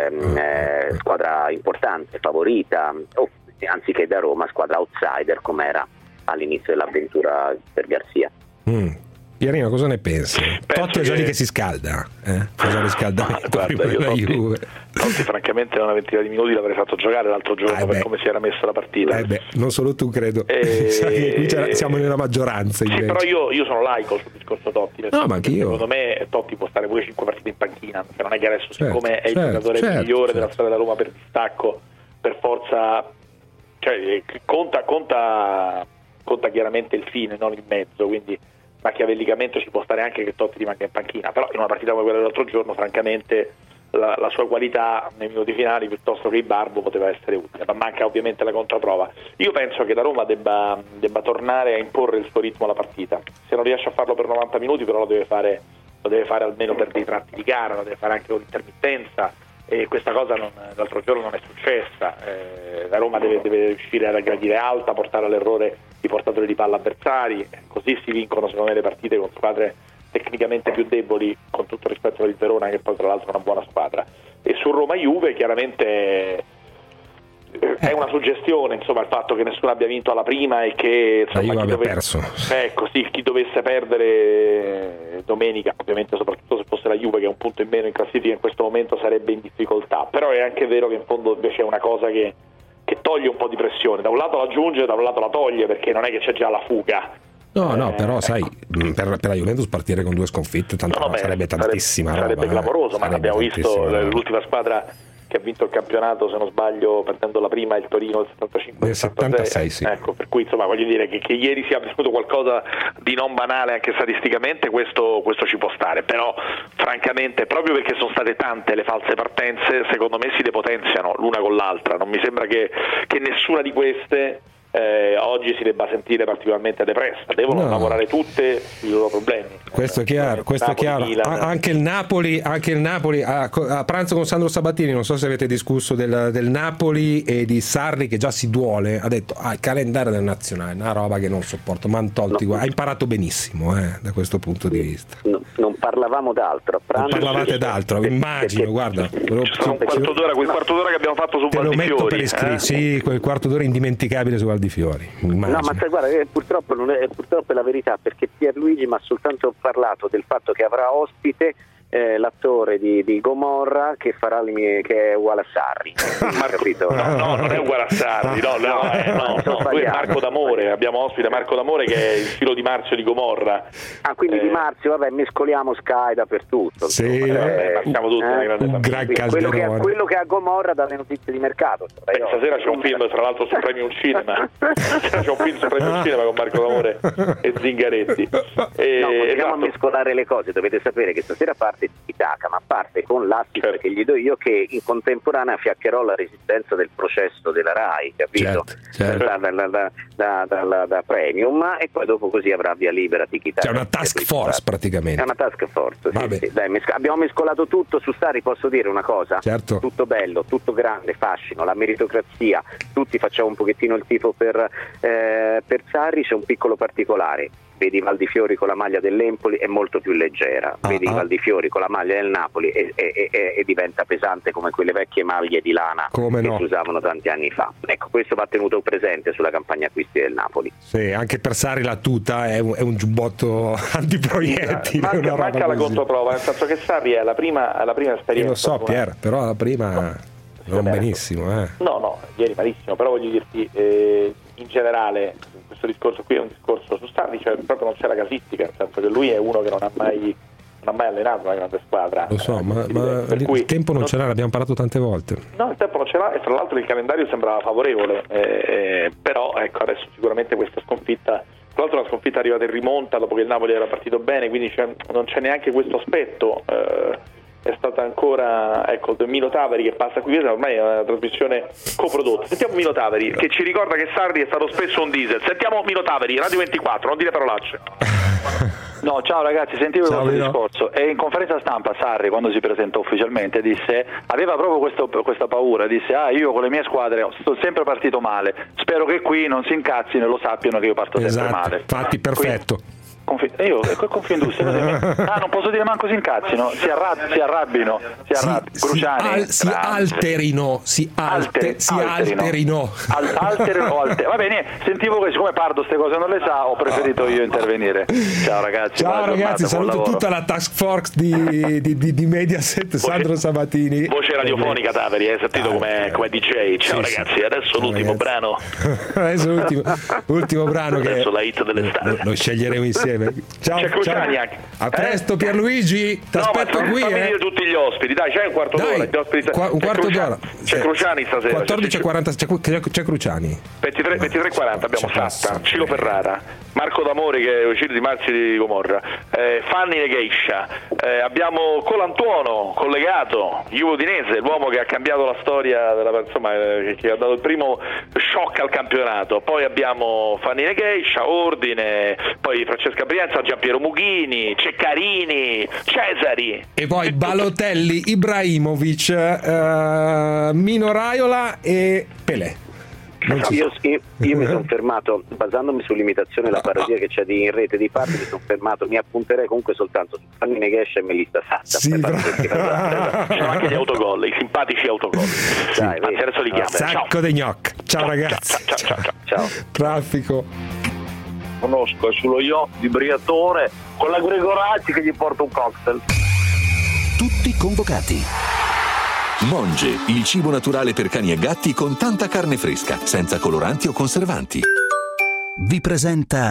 squadra importante, favorita, anziché da Roma squadra outsider come era all'inizio dell'avventura per Garcia. Pierino, cosa ne pensi? Totti è già lì che si scalda, fa già riscaldamento prima della Juve. Totti francamente una ventina di minuti l'avrei fatto giocare l'altro giorno per come si era messa la partita. Non solo tu, credo. Qui siamo nella maggioranza. Sì, però io sono laico sul discorso Totti. No, ma anch'io. Secondo me Totti può stare pure 5 partite in panchina, perché non è che adesso siccome è il giocatore migliore della storia della Roma per distacco, per forza, cioè conta chiaramente il fine, non il mezzo, quindi machiavellicamente ci può stare anche che Totti rimanga in panchina, però in una partita come quella dell'altro giorno francamente la sua qualità nei minuti finali piuttosto che il Barbo poteva essere utile, ma manca ovviamente la controprova. Io penso che la Roma debba tornare a imporre il suo ritmo alla partita, se non riesce a farlo per 90 minuti però lo deve fare almeno per dei tratti di gara, lo deve fare anche con l'intermittenza, e questa cosa l'altro giorno non è successa. La Roma deve riuscire ad aggredire alta, portare all'errore i portatori di palla avversari, così si vincono secondo me le partite con squadre tecnicamente più deboli, con tutto rispetto per il Verona che poi tra l'altro è una buona squadra. E su Roma-Juve chiaramente è una suggestione, insomma, il fatto che nessuno abbia vinto alla prima e che insomma, chi dovesse perdere domenica, ovviamente soprattutto se fosse la Juve che è un punto in meno in classifica in questo momento, sarebbe in difficoltà. Però è anche vero che in fondo invece è una cosa che toglie un po' di pressione, da un lato la aggiunge, da un lato la toglie, perché non è che c'è già la fuga. No, però sai, per la Juventus partire con 2 sconfitte sarebbe tantissima roba. Sarebbe clamoroso, ma abbiamo visto l'ultima squadra che ha vinto il campionato, se non sbaglio, perdendo la prima il Torino del 75 nel 76, sì. Ecco, per cui insomma voglio dire che ieri sia avvenuto qualcosa di non banale anche statisticamente, questo ci può stare, però francamente proprio perché sono state tante le false partenze, secondo me si depotenziano l'una con l'altra, non mi sembra che nessuna di queste oggi si debba sentire particolarmente depressa, devono lavorare tutte sui loro problemi. Questo è chiaro, questo Napoli, è chiaro. Anche il Napoli a pranzo con Sandro Sabatini, non so se avete discusso del Napoli e di Sarri che già si duole, ha detto il calendario del nazionale, una roba che non sopporto, ma ha imparato benissimo da questo punto di vista. Non parlavamo d'altro. Non parlavate d'altro, immagino, guarda. Quel quarto d'ora che abbiamo fatto su Te lo metto per iscritto, sì, quel quarto d'ora indimenticabile su Val di Fiori. No, ma guarda, purtroppo è la verità, perché Pierluigi mi ha soltanto parlato del fatto che avrà ospite l'attore di Gomorra che farà che è uguale a Sarri. Capito? No, non è uguale a Sarri, no, lui è Marco D'Amore, abbiamo ospite Marco D'Amore che è il filo di Marzio di Gomorra. Quindi di Marzio, vabbè, mescoliamo Sky dappertutto. Sì, siamo tutti un gran calderone. Quello che ha Gomorra dalle nozioni di mercato. Stasera c'è un film, tra l'altro, su Premium Cinema. C'è un film su Premium Cinema con Marco D'Amore e Zingaretti. Continuiamo a mescolare le cose, dovete sapere che stasera parte Itaca, ma parte con l'assist che gli do io, che in contemporanea fiaccherò la resistenza del processo della RAI, capito? Certo. Da Premium, e poi dopo così avrà via libera Tiki-Taka. C'è una task force praticamente. È una task force, sì. Dai, abbiamo mescolato tutto. Su Sarri posso dire una cosa? Certo. Tutto bello, tutto grande, fascino, la meritocrazia, tutti facciamo un pochettino il tifo per Sarri. C'è un piccolo particolare: vedi Val di Fiori con la maglia dell'Empoli è molto più leggera, vedi Val di Fiori con la maglia del Napoli e diventa pesante come quelle vecchie maglie di lana che si usavano tanti anni fa. Ecco, questo va tenuto presente sulla campagna acquisti del Napoli. Sì, anche per Sarri la tuta è un giubbotto antiproiettili. Manca la controprova, nel senso che Sarri è la prima esperienza. Io lo so, Pier, però la prima non benissimo. No, ieri malissimo, però voglio dirti, in generale questo discorso qui è un discorso su Sarri, cioè proprio non c'è la casistica, nel senso che lui è uno che non ha mai allenato una grande squadra. Lo so, ma il tempo non ce l'ha, l'abbiamo parlato tante volte. No, il tempo non ce l'ha, e tra l'altro il calendario sembrava favorevole, però ecco, adesso sicuramente questa sconfitta, tra l'altro una sconfitta arrivata in rimonta dopo che il Napoli era partito bene, quindi non c'è neanche questo aspetto. È stata ancora Mino Taveri che passa qui, ormai è una trasmissione coprodotta. Sentiamo Mino Taveri che ci ricorda che Sarri è stato spesso un diesel. Sentiamo Mino Taveri, Radio 24, non dire parolacce. No, ciao ragazzi, sentivo il vostro discorso, e in conferenza stampa Sarri, quando si presentò ufficialmente, aveva proprio questa paura, disse io con le mie squadre sto sempre partito male, spero che qui non si incazzino e lo sappiano che io parto sempre male. Infatti, perfetto. Io Confindustria non posso dire manco si incazzino, si arrabbino, Cruciani si alterino. Va bene, sentivo che siccome Pardo queste cose non le sa, ho preferito io intervenire. Ciao ragazzi, saluto tutta la task force di Mediaset, Sandro Sabatini. Voce radiofonica Taveri, hai sentito come DJ? Ciao ragazzi, adesso l'ultimo brano. Adesso l'ultimo brano che adesso la hit dell'estate. Lo sceglieremo insieme. Ciao, c'è Cruciani anche. A presto Pierluigi, ti aspetto qui. Fammi dire tutti gli ospiti, dai, c'è un quarto d'ora. Un quarto d'ora. C'è Cruciani stasera. 14:40 c'è Cruciani. 23:40 abbiamo Satta, Cilo Ferrara, Marco D'Amore che è uscito di Marzio di Gomorra, Fanni Negheiscia, abbiamo Colantuono collegato, Juve Udinese, l'uomo che ha cambiato la storia che ha dato il primo shock al campionato. Poi abbiamo Fanni Negheiscia, Ordine, poi Francesca Brianza, Giampiero Mughini, Ceccarini, Cesari. E poi Balotelli, Ibrahimovic, Mino Raiola e Pelé. Io mi sono fermato, basandomi sull'imitazione della parodia che c'è in rete di Parti, mi sono fermato, mi appunterei comunque soltanto su Fanni Negheiscia e Melissa Satta. Ci sono anche gli autogol, i simpatici autogol. Anzi, adesso li chiamo. Sacco de gnocchi. Ciao ragazzi. Ciao. Traffico. Conosco, è sullo yacht di Briatore con la Gregoracci che gli porta un cocktail. Tutti convocati. Monge, il cibo naturale per cani e gatti con tanta carne fresca, senza coloranti o conservanti. Vi presenta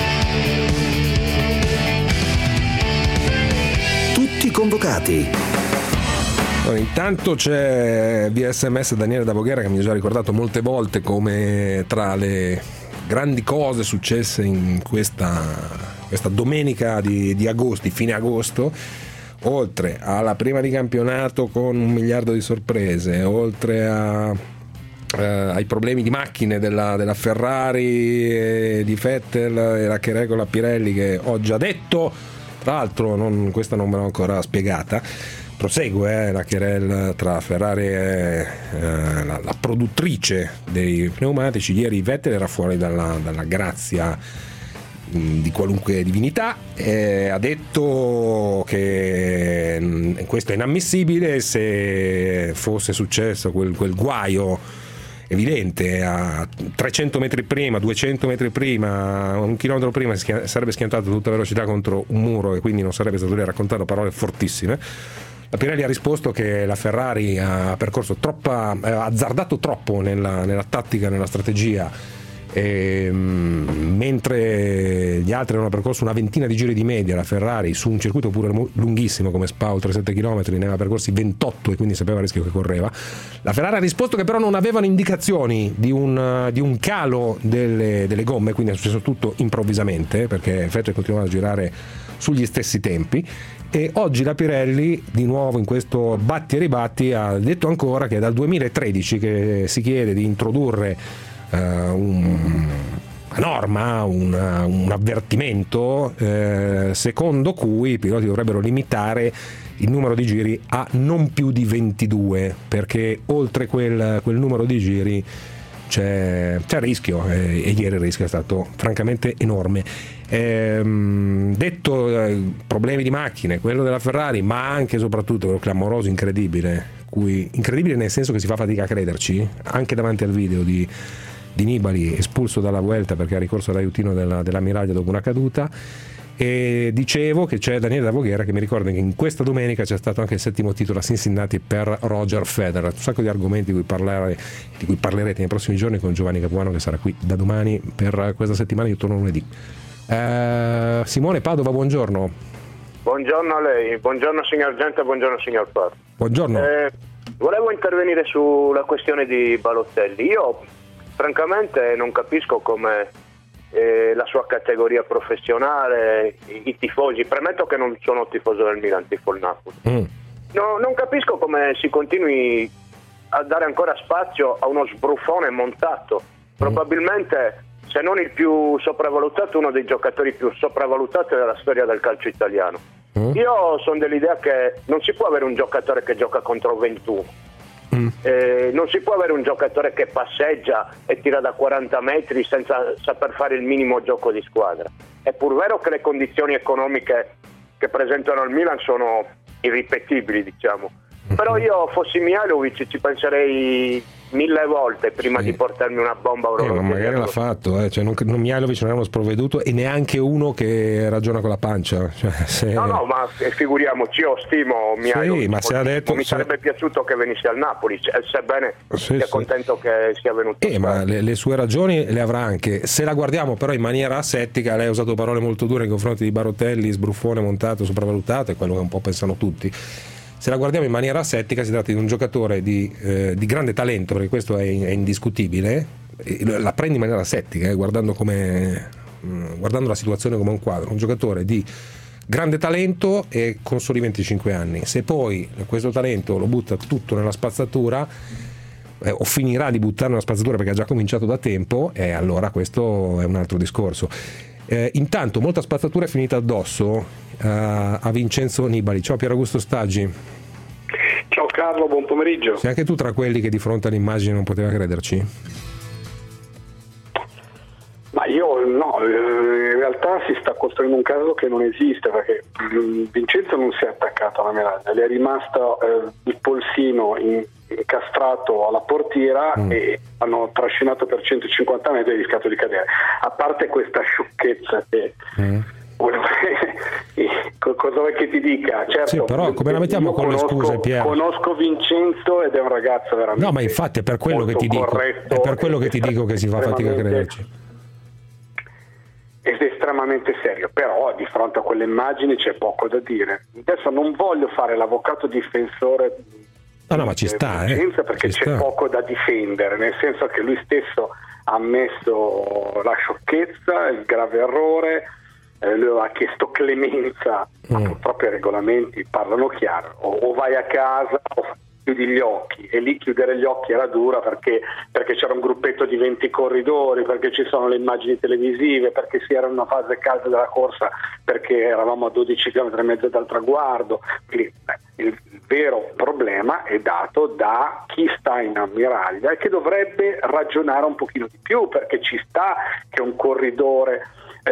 Tutti convocati. Allora, intanto c'è via SMS Daniele da Voghera che mi ha già ricordato molte volte come tra le grandi cose successe in questa domenica di agosto, di fine agosto, oltre alla prima di campionato con 1 miliardo di sorprese, oltre ai problemi di macchine della Ferrari, di Vettel e la Leclerc con la Pirelli, che ho già detto, tra l'altro questa non me l'ho ancora spiegata, prosegue la querela tra Ferrari e la produttrice dei pneumatici. Ieri Vettel era fuori dalla grazia di qualunque divinità, ha detto che questo è inammissibile. Se fosse successo quel guaio evidente a 300 metri prima, 200 metri prima, 1 chilometro prima, sarebbe schiantato a tutta velocità contro un muro e quindi non sarebbe stato lì a raccontare parole fortissime. La Pirelli ha risposto che la Ferrari ha percorso azzardato troppo nella tattica, nella strategia, mentre gli altri hanno percorso una ventina di giri di media, la Ferrari su un circuito pure lunghissimo come Spa, oltre 7 km, ne aveva percorsi 28 e quindi sapeva il rischio che correva. La Ferrari ha risposto che però non avevano indicazioni di un calo delle gomme, quindi è successo tutto improvvisamente, perché Vettel continuava a girare sugli stessi tempi. E oggi la Pirelli, di nuovo in questo batti e ribatti, ha detto ancora che è dal 2013 che si chiede di introdurre una norma, un avvertimento secondo cui i piloti dovrebbero limitare il numero di giri a non più di 22, perché oltre quel numero di giri c'è rischio, e ieri il rischio è stato francamente enorme. Detto problemi di macchine, quello della Ferrari, ma anche e soprattutto quello clamoroso, incredibile nel senso che si fa fatica a crederci, anche davanti al video di Nibali espulso dalla Vuelta perché ha ricorso all'aiutino dell'ammiraglia dopo una caduta. E dicevo che c'è Daniele da Voghera che mi ricorda che in questa domenica c'è stato anche il 7° titolo a Cincinnati per Roger Federer. Un sacco di argomenti di cui parlerete nei prossimi giorni con Giovanni Capuano, che sarà qui da domani per questa settimana. Io torno lunedì. Simone Padova, buongiorno. Buongiorno a lei, buongiorno signor Gente, buongiorno signor Parro. Buongiorno. Volevo intervenire sulla questione di Balotelli. Io francamente non capisco come la sua categoria professionale, i tifosi, premetto che non sono tifoso del Milan, tifo il Napoli. No, non capisco come si continui a dare ancora spazio a uno sbruffone montato, probabilmente se non il più sopravvalutato, uno dei giocatori più sopravvalutati della storia del calcio italiano. Io sono dell'idea che non si può avere un giocatore che gioca contro 21, non si può avere un giocatore che passeggia e tira da 40 metri senza saper fare il minimo gioco di squadra. È pur vero che le condizioni economiche che presentano il Milan sono irripetibili, diciamo, però io fossi Mihajlovic ci penserei 1000 volte prima di portarmi una bomba ma magari l'ha fatto, cioè Mihajlovic non è uno sprovveduto e neanche uno che ragiona con la pancia, cioè, no, ma figuriamoci, io stimo Mihajlovic, sì, ma se ha detto, sarebbe piaciuto che venisse al Napoli, sebbene sia contento che sia venuto. Ma le sue ragioni le avrà anche. Se la guardiamo però in maniera asettica, lei ha usato parole molto dure nei confronti di Balotelli, sbruffone, montato, sopravvalutato, è quello che un po' pensano tutti. Se la guardiamo in maniera asettica, si tratta di un giocatore di grande talento, perché questo è indiscutibile. La prendi in maniera asettica, guardando la situazione come un quadro. Un giocatore di grande talento e con soli 25 anni. Se poi questo talento lo butta tutto nella spazzatura, o finirà di buttarlo nella spazzatura perché ha già cominciato da tempo, allora questo è un altro discorso. Intanto molta spazzatura è finita addosso a Vincenzo Nibali. Ciao Pier Augusto Staggi. Ciao Carlo, buon pomeriggio. Sei anche tu tra quelli che di fronte all'immagine non poteva crederci? Ma io no, in realtà si sta costruendo un caso che non esiste, perché Vincenzo non si è attaccato alla medaglia, le è rimasto il polsino incastrato alla portiera e hanno trascinato per 150 metri e rischiato di cadere. A parte questa sciocchezza che cosa vuoi che ti dica? Certo, sì, però come la mettiamo con le scuse, Piero? Conosco Vincenzo ed è un ragazzo veramente. No, ma infatti è per quello che ti dico. È per quello che ti dico che si fa fatica a crederci. Ed è estremamente serio, però di fronte a quelle immagini c'è poco da dire. Adesso non voglio fare l'avvocato difensore ma ci sta, perché ci c'è sta. poco da difendere, nel senso che lui stesso ha ammesso la sciocchezza, il grave errore, lui aveva chiesto clemenza, ma purtroppo i regolamenti parlano chiaro, o vai a casa o chiudi gli occhi, e lì chiudere gli occhi era dura perché c'era un gruppetto di 20 corridori, perché ci sono le immagini televisive, perché si era in una fase calda della corsa, perché eravamo a 12 km e mezzo dal traguardo. Quindi il vero problema è dato da chi sta in ammiraglia e che dovrebbe ragionare un pochino di più, perché ci sta che un corridore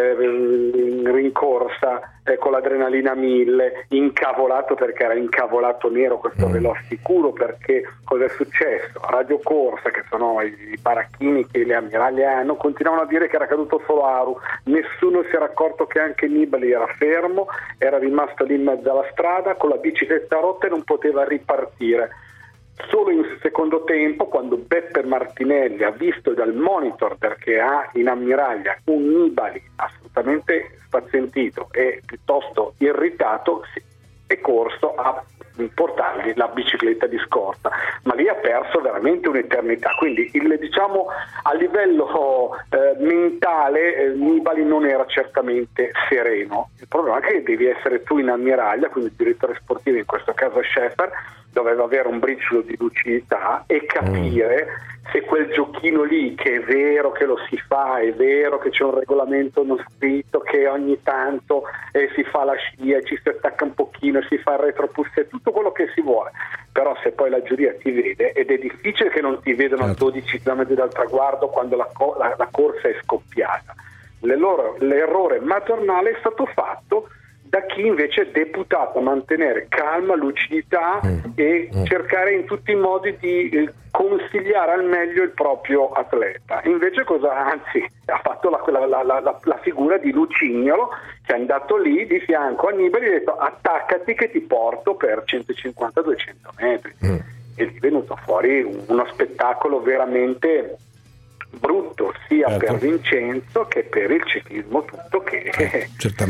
rincorsa con l'adrenalina 1000, incavolato, perché era incavolato nero, questo ve lo assicuro, perché cosa è successo? Radio Corsa, che sono i baracchini che le ammiraglie hanno, continuavano a dire che era caduto solo Aru, nessuno si era accorto che anche Nibali era fermo, era rimasto lì in mezzo alla strada con la bicicletta rotta e non poteva ripartire. Solo in secondo tempo, quando Beppe Martinelli ha visto dal monitor, perché ha in ammiraglia un Nibali assolutamente spazientito e piuttosto irritato, è corso a portargli la bicicletta di scorta, ma lì ha perso veramente un'eternità. Quindi diciamo a livello mentale Nibali non era certamente sereno. Il problema è che devi essere tu in ammiraglia, quindi il direttore sportivo, in questo caso Schaeffer, doveva avere un briciolo di lucidità e capire se quel giochino lì, che è vero che lo si fa, è vero che c'è un regolamento non scritto, che ogni tanto si fa la scia, ci si attacca un pochino, si fa il retropush, è tutto quello che si vuole, però se poi la giuria ti vede, ed è difficile che non ti vedano a 12 km dal traguardo quando la corsa è scoppiata. L'errore madornale è stato fatto da chi invece è deputato a mantenere calma, lucidità e cercare in tutti i modi di consigliare al meglio il proprio atleta. Invece anzi, ha fatto la figura di Lucignolo, che è andato lì di fianco a Nibali e ha detto attaccati che ti porto per 150-200 metri. E lì è venuto fuori uno spettacolo veramente brutto, sia per Vincenzo che per il ciclismo tutto, che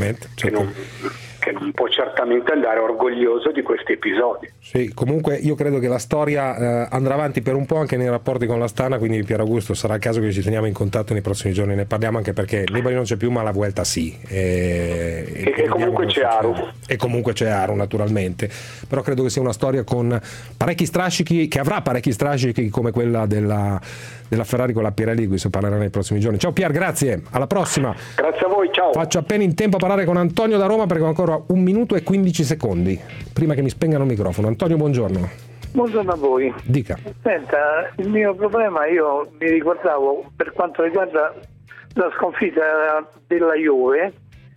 non può certamente andare orgoglioso di questi episodi. Sì, comunque io credo che la storia andrà avanti per un po' anche nei rapporti con l'Astana, quindi Pier Augusto, sarà il caso che ci teniamo in contatto nei prossimi giorni, ne parliamo, anche perché Nibali non c'è più ma la Vuelta sì, e comunque c'è Aru, e comunque c'è Aru naturalmente, però credo che sia una storia con parecchi strascichi, che avrà parecchi strascichi come quella della Ferrari con la Pirelli, di cui si parlerà nei prossimi giorni. Ciao Pier, grazie, alla prossima. Grazie a voi, ciao. Faccio appena in tempo a parlare con Antonio da Roma, perché ho ancora 1 minuto e 15 secondi prima che mi spengano il microfono. Antonio, buongiorno. Buongiorno a voi. Dica. Senta, il mio problema, io mi ricordavo per quanto riguarda la sconfitta della Juve,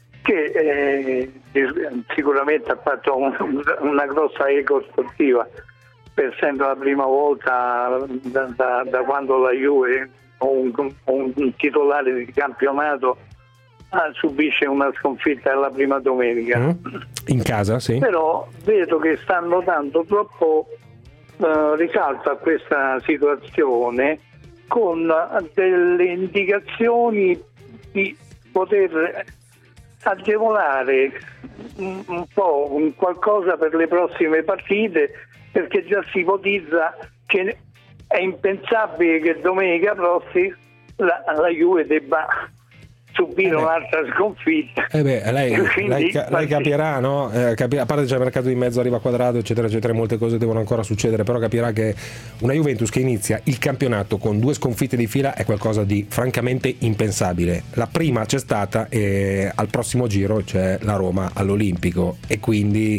che sicuramente ha fatto una grossa ego sportiva, per essendo la prima volta da quando la Juve o un titolare di campionato subisce una sconfitta alla prima domenica. In casa, sì. Però vedo che stanno dando troppo risalto a questa situazione, con delle indicazioni di poter agevolare un po' un qualcosa per le prossime partite, perché già si ipotizza che è impensabile che domenica prossima la Juve debba subire un'altra sconfitta. Lei capirà, no? A parte c'è il mercato di mezzo, arriva Quadrado, eccetera eccetera, molte cose devono ancora succedere, però capirà che una Juventus che inizia il campionato con 2 sconfitte di fila è qualcosa di francamente impensabile. La prima c'è stata e al prossimo giro c'è la Roma all'Olimpico, e quindi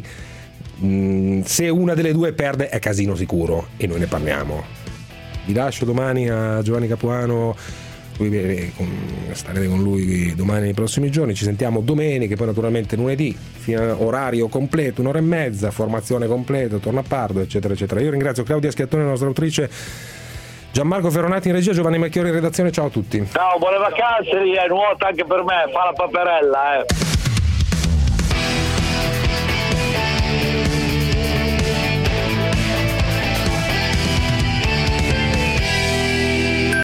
se una delle due perde è casino sicuro, e noi ne parliamo. Vi lascio domani a Giovanni Capuano, starete con lui domani nei prossimi giorni, ci sentiamo domenica, poi naturalmente lunedì, orario completo, 1 ora e mezza, formazione completa, torna Pardo, eccetera eccetera. Io ringrazio Claudia Schiattone, la nostra autrice, Gianmarco Ferronati in regia, Giovanni Melchiori in redazione. Ciao a tutti. Ciao, buone vacanze, nuota anche per me, fa la paperella